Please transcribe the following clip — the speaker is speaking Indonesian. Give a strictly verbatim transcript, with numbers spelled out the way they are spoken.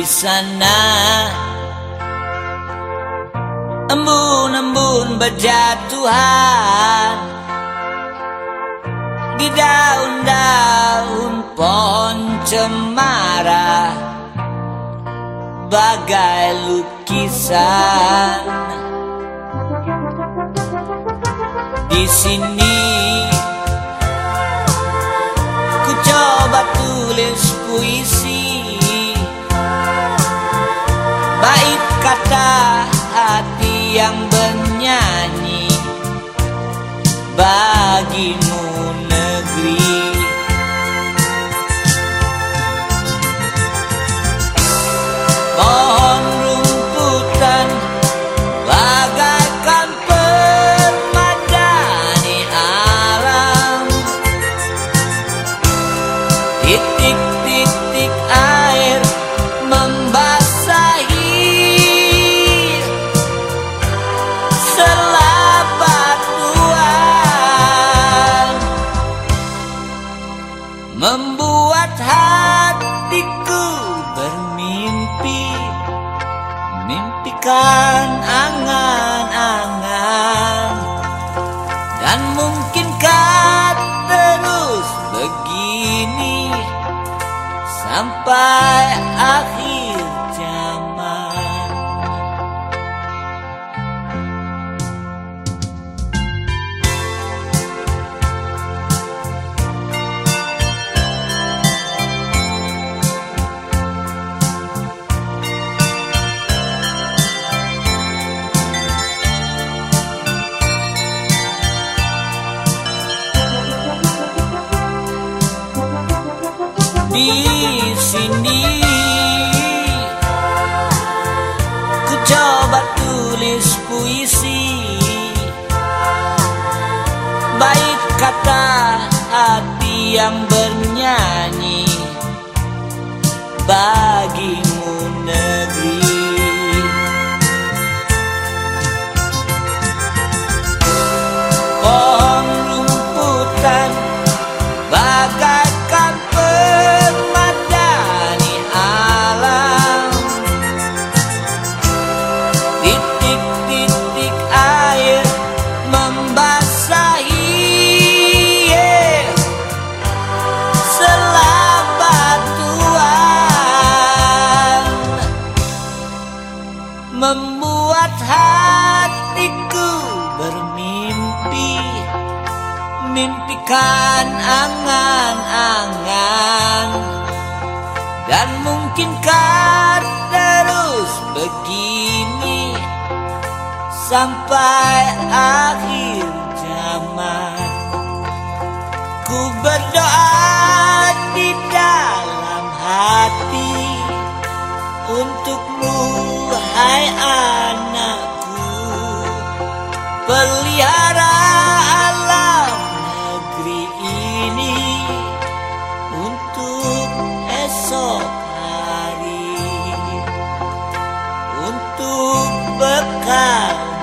sana. Embun-embun berjatuhan di daun-daun pohon cemara, bagai lukisan. Di sini ku coba tulis puisi, bait kata hati yang bernyanyi bagimu negeri. Pohon rumputan bagaikan permadani alam, titik-titik air membasahi selap batuan, membuat hatiku bermimpi, mimpikan angan-angan, dan mungkinkah terus begini sampai akhir zaman. Di sini ku coba tulis puisi, bait kata hati yang bernyanyi bagimu negeri. Pohon rumputan bagaikan permadani alam, titik-titik air membasahi selap batuan, membuat hatiku bermimpi, mimpikan angan-angan, dan mungkinkah terus begini sampai akhir zaman. Ku berdoa di dalam hati untukmu, hai anakku, pelihara alam negeri ini untuk esok hari, untuk bekal